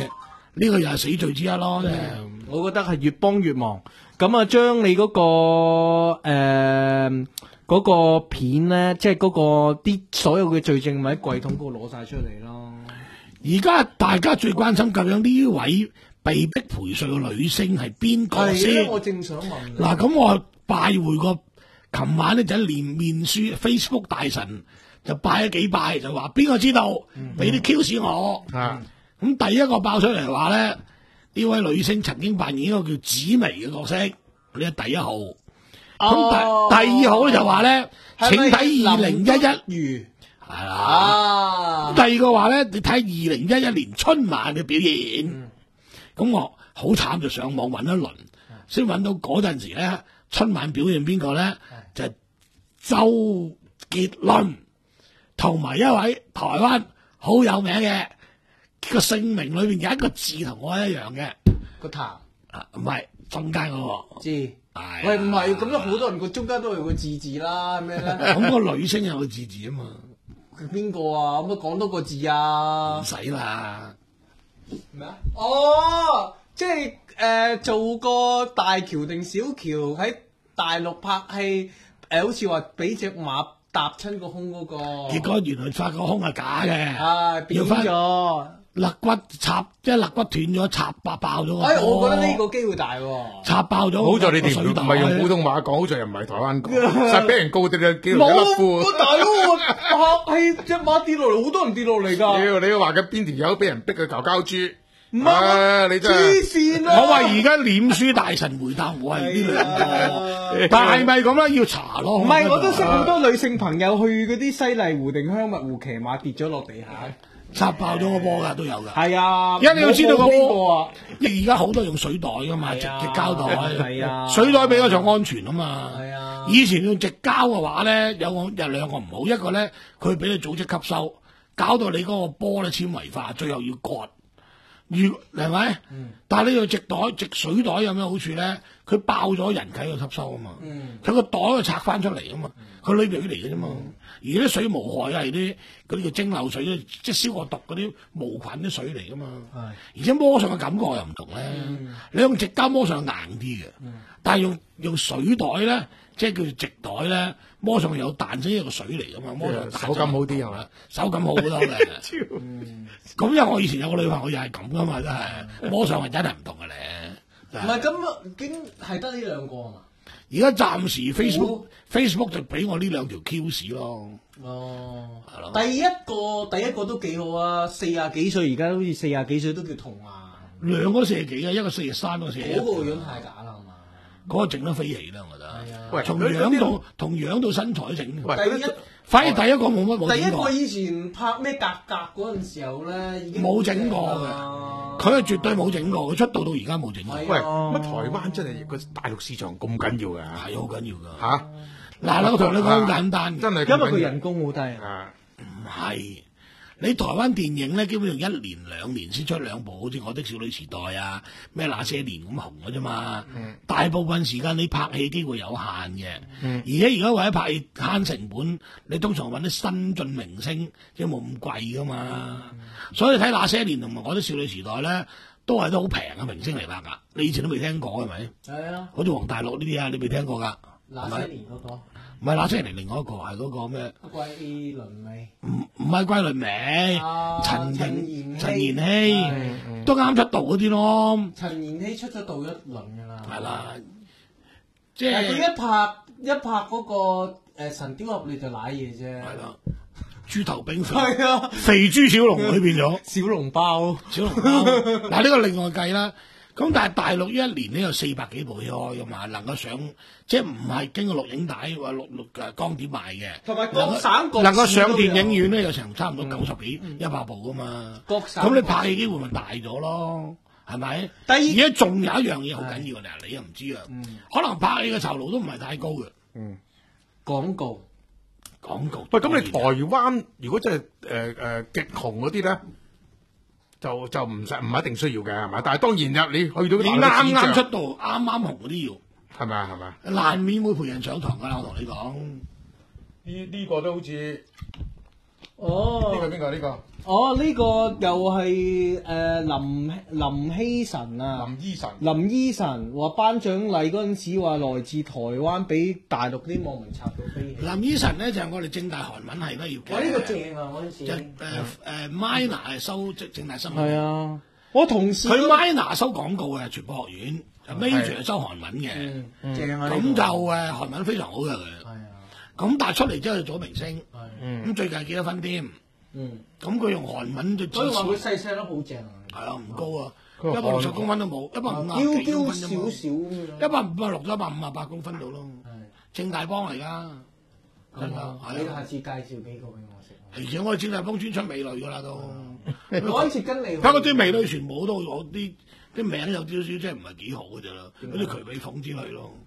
[SPEAKER 3] 呢個又係死罪之一咯，即係。
[SPEAKER 4] 我覺得係越幫越忙。咁啊，將你嗰、個誒嗰、呃嗰個片咧，即係嗰個啲所有嘅罪證咪喺櫃桶嗰度攞晒出嚟咯。
[SPEAKER 3] 而家大家最關心究竟呢位被逼賠稅嘅女星係邊個先？
[SPEAKER 4] 我正想問你。
[SPEAKER 3] 嗱，咁我拜會個，琴晚咧就喺連面書 Facebook 大神就拜咗幾拜，就話邊個知道，俾啲 Q 士我。
[SPEAKER 1] 啊，
[SPEAKER 3] 咁第一個爆出嚟話咧，呢位女星曾經扮演一個叫紫薇嘅角色，呢係第一號。咁
[SPEAKER 4] 哦
[SPEAKER 3] 第第二號咧就話咧，請睇二零一一
[SPEAKER 4] 月
[SPEAKER 3] 係啦。
[SPEAKER 4] 啊，
[SPEAKER 3] 第二個話咧，你睇二零一一年春晚嘅表演。咁、我好慘就上網揾一輪，先揾到嗰陣時咧，春晚表演邊個咧？就係周杰倫同埋一位台灣好有名嘅，個姓名裏邊有一個字同我一樣嘅，
[SPEAKER 4] 個壇
[SPEAKER 3] 啊唔係中間嗰、個。
[SPEAKER 4] 知。
[SPEAKER 3] 係
[SPEAKER 4] 喂，唔係咁樣，好多人個中間都有個字字啦，咩咧？
[SPEAKER 3] 咁個女星有個字字啊嘛，
[SPEAKER 4] 邊個啊？可唔可以講多個字啊
[SPEAKER 3] 唔？使啦。
[SPEAKER 4] 咩啊？哦，即係誒、呃、做個大橋定小橋喺大陸拍戲，誒、呃、好似話俾隻馬踏親個胸嗰、個，
[SPEAKER 3] 結果原來發個胸係假嘅，
[SPEAKER 4] 啊變
[SPEAKER 3] 要翻
[SPEAKER 4] 咗。
[SPEAKER 3] 肋骨插，即係肋骨斷咗，插爆爆咗個波。
[SPEAKER 4] 哎，我覺得呢個機會大喎、
[SPEAKER 3] 插爆咗。
[SPEAKER 1] 好在你哋唔
[SPEAKER 3] 水袋
[SPEAKER 1] 係用普通話講，好在又唔係台灣講，實俾人告到你幾條一粒
[SPEAKER 4] 冇，
[SPEAKER 1] 褲。
[SPEAKER 4] 個大佬拍戲隻馬跌落嚟，好多人跌落嚟㗎。
[SPEAKER 1] 屌，你話嘅邊條友俾人逼去求膠豬？
[SPEAKER 4] 唔係
[SPEAKER 1] 啊你真係
[SPEAKER 4] 黐線啊！
[SPEAKER 3] 我話而家臉書大神回答我係呢兩個，但係咪咁咧？要查咯。
[SPEAKER 4] 唔係，我都識好多女性朋友去嗰啲西麗湖定香蜜湖騎馬跌咗落地下。
[SPEAKER 3] 插爆咗個波㗎都有㗎。
[SPEAKER 4] 係啊，
[SPEAKER 3] 因為你要知道個
[SPEAKER 4] 冇邊
[SPEAKER 3] 波
[SPEAKER 4] 個啊？
[SPEAKER 3] 而家好多用水袋㗎嘛，直
[SPEAKER 4] 係啊
[SPEAKER 3] 直膠袋。
[SPEAKER 4] 係啊
[SPEAKER 3] 水袋比較上安全啊嘛。
[SPEAKER 4] 係啊
[SPEAKER 3] 以前用直膠嘅話咧，有個有兩個唔好，一個咧佢俾你組織吸收，搞到你嗰個波咧纖維化，最後要割。如係咪？
[SPEAKER 4] 嗯
[SPEAKER 3] 但係呢個直袋直水袋有咩好處咧？佢爆咗人體嘅吸收啊嘛。佢個、袋就拆翻出嚟啊嘛。佢裏邊嚟嘅啫嘛。而啲水無害係啲嗰啲叫蒸餾水，即係消過毒嗰啲無菌啲水嚟噶嘛。而且摸上嘅感覺又唔同咧。
[SPEAKER 4] 嗯
[SPEAKER 3] 你用直膠摸上硬啲嘅，但係用用水袋咧，即係叫做直袋咧，摸上去有彈性，一個水嚟噶嘛。摸上去彈
[SPEAKER 1] 手感好啲係嘛？
[SPEAKER 3] 手感好好多嘅。咁因為我以前有個女朋友又係咁噶嘛，真係摸上去真係唔同嘅咧。
[SPEAKER 4] 唔係咁，竟係得呢兩個啊嘛？
[SPEAKER 3] 而家暫時 Facebook、
[SPEAKER 4] 哦
[SPEAKER 3] Facebook 就俾我呢兩條 Q 士咯。
[SPEAKER 4] 哦
[SPEAKER 3] 係咯，
[SPEAKER 4] 第一個第一個都幾好啊！四廿幾歲，而家好似四廿幾歲都叫童顏。
[SPEAKER 3] 兩個四十幾嘅，一個四十三，一個四十一。
[SPEAKER 4] 嗰個樣太假啦，係嘛？
[SPEAKER 3] 嗰個整得飛起啦，我覺得。
[SPEAKER 4] 係啊
[SPEAKER 1] 喂，
[SPEAKER 3] 從
[SPEAKER 1] 嗰啲
[SPEAKER 3] 樣到同樣到身材整。
[SPEAKER 1] 喂
[SPEAKER 4] 第一
[SPEAKER 3] 反而第一個冇乜冇
[SPEAKER 4] 第一
[SPEAKER 3] 整過，
[SPEAKER 4] 個以前拍咩格格嗰陣時候咧，已經
[SPEAKER 3] 冇整過嘅
[SPEAKER 4] 嘅。
[SPEAKER 3] 佢係絕對冇整過，佢出道到而家冇整過，
[SPEAKER 4] 係
[SPEAKER 1] 喂，乜台灣真係個大陸市場咁緊要㗎？
[SPEAKER 3] 係好緊要㗎。
[SPEAKER 1] 嚇，
[SPEAKER 3] 嗱，我同你講好簡單，
[SPEAKER 1] 真係
[SPEAKER 4] 因為佢人工好低啊。
[SPEAKER 1] 啊！
[SPEAKER 3] 唔係。你台灣電影咧，基本上一年兩年先出兩部，好似《我的少女時代》啊，咩那些年咁紅嘅啫嘛。
[SPEAKER 1] 嗯
[SPEAKER 3] 大部分時間你拍戲機會有限嘅，
[SPEAKER 1] 嗯
[SPEAKER 3] 而且而家為咗拍戲慳成本，你通常揾啲新晉明星，即係冇咁貴噶嘛。
[SPEAKER 1] 嗯
[SPEAKER 3] 所以睇那些年同埋《我的少女時代》咧，都係都好平嘅明星嚟拍㗎。你以前都未聽過係咪？
[SPEAKER 4] 係啊，
[SPEAKER 3] 好似黃大陸呢啲啊，你未聽過㗎？
[SPEAKER 4] 那些年嗰個
[SPEAKER 3] 唔係那些年，另外一個係嗰個咩？
[SPEAKER 4] 桂綸鎂。
[SPEAKER 3] 唔唔係桂綸鎂，
[SPEAKER 4] 啊
[SPEAKER 3] 陳
[SPEAKER 4] 陳
[SPEAKER 3] 妍
[SPEAKER 4] 妍希
[SPEAKER 3] 陳妍希
[SPEAKER 4] 係
[SPEAKER 3] 都啱出道嗰啲咯，
[SPEAKER 4] 陳妍希出咗道一輪㗎啦。
[SPEAKER 3] 係啦，即
[SPEAKER 4] 但係佢
[SPEAKER 3] 係
[SPEAKER 4] 一拍一拍嗰個誒神雕俠侶就舐嘢啫。
[SPEAKER 3] 係啦，豬頭炳肥，
[SPEAKER 4] 係啊，
[SPEAKER 3] 肥豬小龍佢變咗
[SPEAKER 4] 小籠包。
[SPEAKER 3] 小龍包。嗱呢個另外計啦，咁但係大陸一年呢有四百幾部戲開噶嘛，能夠上即係唔係經過錄影帶或錄錄誒光碟賣嘅，
[SPEAKER 4] 同埋各省各
[SPEAKER 3] 能夠上
[SPEAKER 4] 市都有
[SPEAKER 3] 電影院咧有成差唔多九十幾一百部噶嘛，
[SPEAKER 4] 各省
[SPEAKER 3] 咁你拍戲機會咪大咗咯？係咪？
[SPEAKER 4] 第二
[SPEAKER 3] 而家仲有一樣嘢好緊要嘅，你又唔知啊？可能拍戲嘅酬勞都唔係太高嘅，
[SPEAKER 4] 廣告。
[SPEAKER 3] 廣告。
[SPEAKER 1] 喂，咁你台灣如果真係誒誒極紅嗰啲咧，就就唔使唔係一定需要嘅係咪？但係當然啦，你去到
[SPEAKER 3] 你
[SPEAKER 1] 大陸嘅市場
[SPEAKER 3] 啱啱出道，啱啱紅嗰啲要。
[SPEAKER 1] 係咪啊？係咪啊？
[SPEAKER 3] 難免會陪人上堂㗎啦，我同你講。
[SPEAKER 1] 呢呢個都好似
[SPEAKER 4] 哦，
[SPEAKER 1] 呢個邊個？呢個
[SPEAKER 4] 哦，呢、個又係誒林林希晨啊，
[SPEAKER 1] 林依晨。
[SPEAKER 4] 林依晨話頒獎禮嗰陣時話來自台灣，俾大陸啲網民插到飛起。
[SPEAKER 3] 林依晨咧就係我哋正大韓文系畢業嘅。
[SPEAKER 4] 哇！呢、個正啊，嗰陣時。
[SPEAKER 3] 就誒誒 minor 係收即正大新聞。
[SPEAKER 4] 係啊，我同事
[SPEAKER 3] 佢 minor 收廣告嘅傳播學院，major 係收韓文嘅。
[SPEAKER 4] 嗯正啊，呢
[SPEAKER 3] 咁
[SPEAKER 4] 個
[SPEAKER 3] 就誒韓文非常好嘅佢。
[SPEAKER 4] 係啊，
[SPEAKER 3] 咁但係出嚟之後就做咗明星，
[SPEAKER 4] 係
[SPEAKER 1] 嗯
[SPEAKER 3] 咁最近幾多分添？
[SPEAKER 4] 嗯，
[SPEAKER 3] 咁佢用韓文就
[SPEAKER 4] 所以話佢
[SPEAKER 3] 係
[SPEAKER 4] 細細粒好正啊，
[SPEAKER 3] 啊，唔高啊，
[SPEAKER 1] 佢話
[SPEAKER 3] 一百六十公分都冇，一百五
[SPEAKER 4] 嬌
[SPEAKER 3] 十幾公
[SPEAKER 4] 嬌
[SPEAKER 3] 分啫嘛，
[SPEAKER 4] 少少咁樣。
[SPEAKER 3] 一百五十六到一百五十八公分到咯。
[SPEAKER 4] 係
[SPEAKER 3] 正大幫嚟㗎，真㗎，
[SPEAKER 4] 你
[SPEAKER 3] 係啊！
[SPEAKER 4] 下次介紹幾個俾我食。
[SPEAKER 3] 而且我哋正大幫專出美女㗎啦都。
[SPEAKER 4] 我嗰次跟你去，
[SPEAKER 3] 不過啲美女全部都我啲啲名有少少即係唔係幾好嘅啫啦，嗰啲渠美鳳之類咯。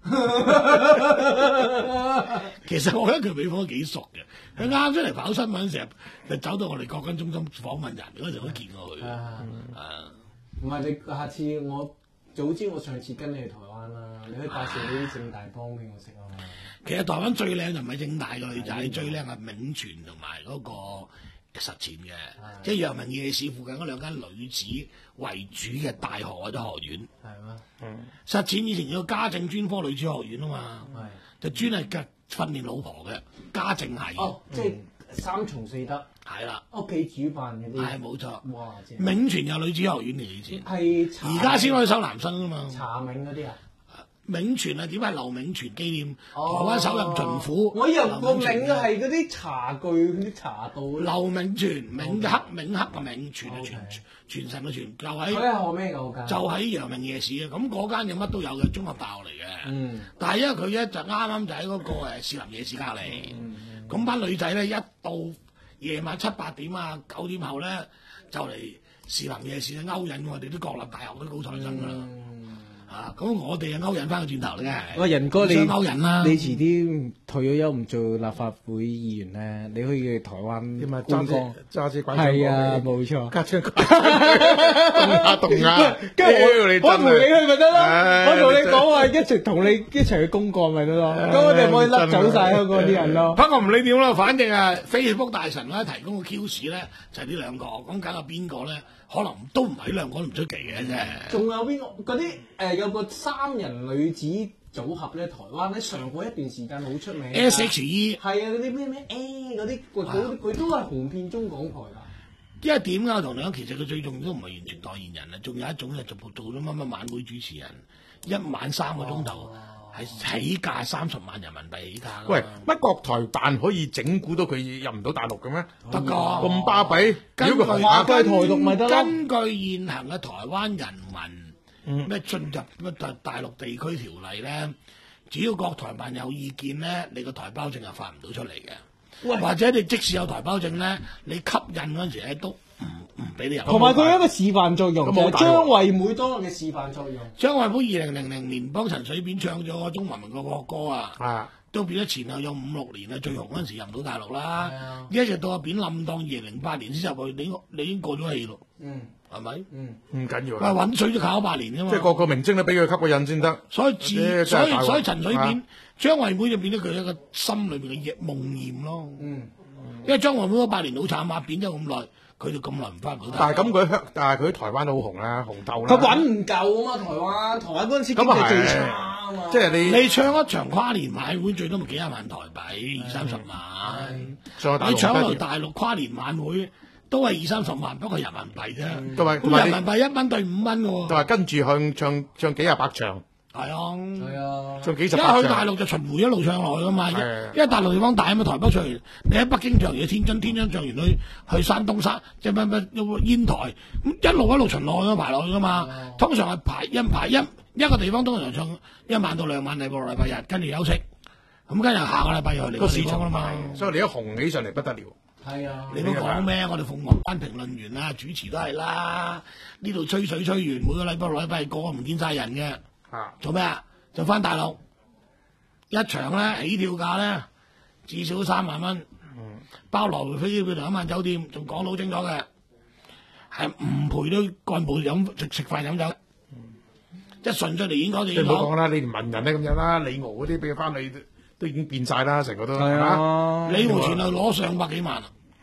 [SPEAKER 3] 其實我覺得渠美鳳都幾熟嘅，佢啱出嚟跑新聞，成日就走到我哋國軍中心訪問人嗰陣都見過佢。
[SPEAKER 4] 啊，
[SPEAKER 3] 啊，
[SPEAKER 4] 唔係你下次我早知我上次跟你去台灣啦，你可以介紹呢啲正大幫俾我食啊嘛。
[SPEAKER 3] 其實台灣最靚就唔係正大嘅女仔，最靚係銘傳同埋嗰個實踐嘅，即係陽明夜市附近嗰兩間女子為主嘅大學或者學院。
[SPEAKER 4] 係咩？
[SPEAKER 1] 嗯
[SPEAKER 3] 實踐以前有個家政專科女子學院啊嘛，
[SPEAKER 4] 係。
[SPEAKER 3] 就專係嘅訓練老婆嘅家政系。
[SPEAKER 4] 哦，即係三從四德，
[SPEAKER 3] 係啦，
[SPEAKER 4] 屋企煮飯嗰啲。
[SPEAKER 3] 係冇錯。
[SPEAKER 4] 哇！正。
[SPEAKER 3] 銘傳有女子學院嚟以前，
[SPEAKER 4] 係茶
[SPEAKER 3] 而家先可以收男生啊嘛。
[SPEAKER 4] 茶銘嗰啲啊。
[SPEAKER 3] 銘傳係點係劉銘傳紀念台
[SPEAKER 4] 哦
[SPEAKER 3] 灣首任巡撫。
[SPEAKER 4] 我以為個
[SPEAKER 3] 劉銘傳
[SPEAKER 4] 銘係嗰啲茶具嗰啲茶道。
[SPEAKER 3] 劉銘傳銘嘅黑銘黑嘅銘傳係
[SPEAKER 4] OK
[SPEAKER 3] 傳傳神嘅傳，就
[SPEAKER 4] 佢
[SPEAKER 3] 喺
[SPEAKER 4] 係學咩㗎嗰間？
[SPEAKER 3] 就喺陽明夜市嘅，咁嗰間有乜都有嘅綜合大學嚟嘅。
[SPEAKER 4] 嗯。
[SPEAKER 3] 但係因為佢咧就啱啱就喺嗰個誒士林夜市隔離，咁班女仔咧一到夜晚七八點啊九點後咧就嚟士林夜市勾引我哋啲國立大學啲高材生㗎啦。啊，咁我哋啊勾引翻個轉頭咧，
[SPEAKER 4] 喂，仁哥你
[SPEAKER 3] 想勾引啦，
[SPEAKER 4] 你遲啲退咗休唔做立法會議員咧，你可以去台灣
[SPEAKER 1] 點啊？揸
[SPEAKER 4] 觀光。
[SPEAKER 1] 支揸支拐
[SPEAKER 4] 係啊，冇錯。
[SPEAKER 1] 家張動下動下，
[SPEAKER 4] 跟住我
[SPEAKER 1] 你
[SPEAKER 4] 我陪你去咪得咯，
[SPEAKER 1] 唉
[SPEAKER 4] 我同你講話一齊同你一齊去公幹咪得咯，咁我哋可以甩走晒香港啲人咯。
[SPEAKER 3] 不過唔理點啦，反正啊，Facebook 大神咧提供個 Q 市咧就係呢兩個，咁梗係邊個咧？可能都唔係呢兩個都唔出奇嘅啫。
[SPEAKER 4] 仲有邊個嗰啲誒有個三人女子組合咧，台灣咧上過一段時間好出名。
[SPEAKER 3] S H E
[SPEAKER 4] 係啊，嗰啲咩咩 A 嗰啲，佢佢佢都係紅遍中港台㗎。
[SPEAKER 3] 因為點解我同你講，其實佢最重要都唔係完全代言人啊，仲有一種就做做咗乜乜晚會主持人，一晚三個鐘頭係起價三十萬人民幣起價㗎。
[SPEAKER 1] 喂，乜國台辦可以整蠱到佢入唔到大陸嘅咩？
[SPEAKER 3] 得㗎，
[SPEAKER 1] 咁巴閉，
[SPEAKER 3] 根據
[SPEAKER 1] 如果佢
[SPEAKER 4] 話佢係台獨咪得咯
[SPEAKER 3] 根據現行嘅台灣人民咩進入乜大大陸地區條例咧，只要國台辦有意見咧，你個台胞證係發唔到出嚟嘅。或者你即使有台胞證咧，你吸引嗰陣時咧都唔唔俾你入。
[SPEAKER 4] 同埋佢有一個示範作用，就係
[SPEAKER 1] 咁冇大鑊
[SPEAKER 4] 張惠妹當日嘅示範作用。
[SPEAKER 3] 張惠妹二零零零年幫陳水扁唱咗個中華民國國歌啊！
[SPEAKER 1] 啊，
[SPEAKER 3] 都變咗前後有五六年啦，最紅嗰陣時入唔到大陸啦
[SPEAKER 4] 係啊，
[SPEAKER 3] 一直到阿扁冧檔二零零八年先入去，你你已經過咗氣咯，
[SPEAKER 4] 嗯
[SPEAKER 3] 係咪？
[SPEAKER 4] 嗯，
[SPEAKER 1] 唔緊要
[SPEAKER 3] 喂，
[SPEAKER 1] 啦，
[SPEAKER 3] 揾水都靠咗八年㗎嘛，
[SPEAKER 1] 即係個個明星都俾佢吸個印先得。
[SPEAKER 3] 所以自
[SPEAKER 1] 誒真係大鑊
[SPEAKER 3] 所以所以陳水
[SPEAKER 1] 啊
[SPEAKER 3] 扁張惠妹就變咗佢一個心裏邊嘅夢魘咯，
[SPEAKER 4] 嗯，
[SPEAKER 3] 因為張惠妹嗰八年好慘啊，扁咗咁耐，佢就咁耐唔翻唔到大陸。
[SPEAKER 1] 但係咁佢香，但係佢喺台灣都好紅啦，紅透啦。
[SPEAKER 4] 佢揾唔夠啊嘛，台灣台灣嗰陣時經濟最差啊嘛。
[SPEAKER 1] 即係你
[SPEAKER 3] 你唱一場跨年晚會最多咪幾廿萬台幣，二三十萬。
[SPEAKER 1] 上大陸
[SPEAKER 3] 你搶來
[SPEAKER 1] 唔得掂
[SPEAKER 3] 大陸跨年晚會都係二三十萬，不過人民幣啫。
[SPEAKER 1] 同埋同埋你
[SPEAKER 3] 咁人民幣一蚊對五蚊嘅喎。
[SPEAKER 1] 就係跟住向唱唱幾廿百場，
[SPEAKER 3] 係啊。
[SPEAKER 4] 係啊，
[SPEAKER 1] 唱幾十
[SPEAKER 3] 因
[SPEAKER 1] 百場。
[SPEAKER 3] 為去大陸就巡迴一路唱落去噶嘛，因
[SPEAKER 1] 係
[SPEAKER 3] 因為大陸地方大啊嘛，台北唱完，你喺北京唱完去天津，天津唱完去去山東山，即係乜乜煙台，咁一路一路巡落去咁排落去噶嘛。通常係排一排一一個地方通常唱一晚到兩晚，禮拜六禮拜日，跟住休息，咁跟住下個禮拜又去另
[SPEAKER 1] 個
[SPEAKER 3] 一個地
[SPEAKER 1] 市場大
[SPEAKER 3] 方啦嘛。，
[SPEAKER 1] 所以你一紅起上嚟不得了。
[SPEAKER 4] 係啊，
[SPEAKER 3] 你都講咩？我哋鳳凰灣評論員啊，主持都係啦。呢度吹水吹完，每個禮拜六禮拜個個唔見晒人嘅，
[SPEAKER 1] 啊，
[SPEAKER 3] 做咩啊？就翻大陸一場咧，起跳價咧至少三萬蚊，包來回飛機票同一晚酒店，仲講到好清楚嘅，係唔陪都幹部飲食食飯飲酒，一順出嚟演講就
[SPEAKER 1] 即係
[SPEAKER 3] 演講。
[SPEAKER 1] 唔好講啦，你連文人咧咁樣啦，李敖嗰啲俾佢翻去都都已經變晒啦，成個都
[SPEAKER 4] 係
[SPEAKER 1] 係嘛
[SPEAKER 4] 啊，
[SPEAKER 3] 李敖全係攞上百幾萬啊！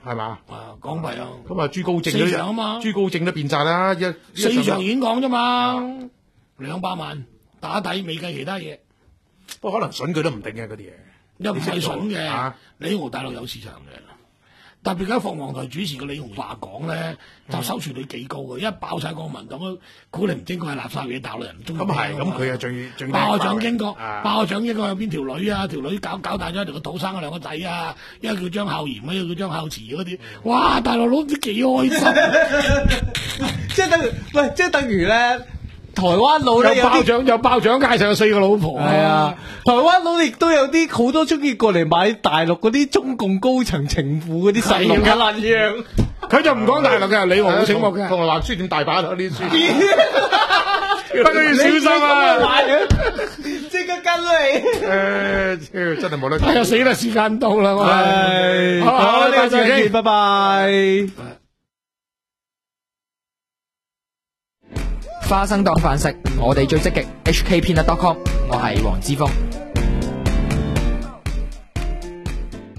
[SPEAKER 1] 係嘛？
[SPEAKER 3] 啊，港幣啊，
[SPEAKER 1] 咁啊，朱高正
[SPEAKER 3] 四場啊嘛
[SPEAKER 1] 都朱高正都變晒啦，一一
[SPEAKER 3] 四場
[SPEAKER 1] 都
[SPEAKER 3] 演講啫嘛，兩百萬打底，未計其他嘢，
[SPEAKER 1] 不過可能筍佢都唔定嘅嗰啲嘢。
[SPEAKER 3] 又唔係筍嘅
[SPEAKER 1] 啊。
[SPEAKER 3] 李豪大陸有市場嘅，特別而家鳳凰台主持嘅李豪話講咧，就收視率幾高嘅，一爆晒國民黨都古靈精怪垃圾嘢，大陸人唔中意。
[SPEAKER 1] 咁係，咁佢啊最最叻
[SPEAKER 3] 爆獎英國，
[SPEAKER 1] 啊
[SPEAKER 3] 爆獎英國有邊條女啊？條女搞搞大咗條個肚生咗兩個仔啊！一個叫張孝賢，一個叫張孝慈嗰啲，哇！大陸佬唔知幾開心，
[SPEAKER 4] 即係等於，喂，即係等於咧，台灣佬咧
[SPEAKER 3] 有爆
[SPEAKER 4] 有啲
[SPEAKER 3] 獎有爆獎界上有四個老婆
[SPEAKER 4] 係啊，台灣佬亦都有啲好多中意過嚟買大陸嗰啲中共高層情婦嗰啲細路嘅撚樣。
[SPEAKER 3] 佢就唔講大陸嘅，李豪好醒目嘅。
[SPEAKER 1] 同埋話書店大把啦，呢啲書。
[SPEAKER 3] 不過要小心啊！
[SPEAKER 4] 即刻跟你。
[SPEAKER 1] 誒，真係冇得
[SPEAKER 3] 哎呀死啦！時間到啦，我
[SPEAKER 4] 係
[SPEAKER 3] 好
[SPEAKER 4] 好，呢個
[SPEAKER 3] 再見
[SPEAKER 4] 再見，拜拜。
[SPEAKER 5] 花生當飯食，我哋最積極。H K Peanut dot com，我係黃之鋒。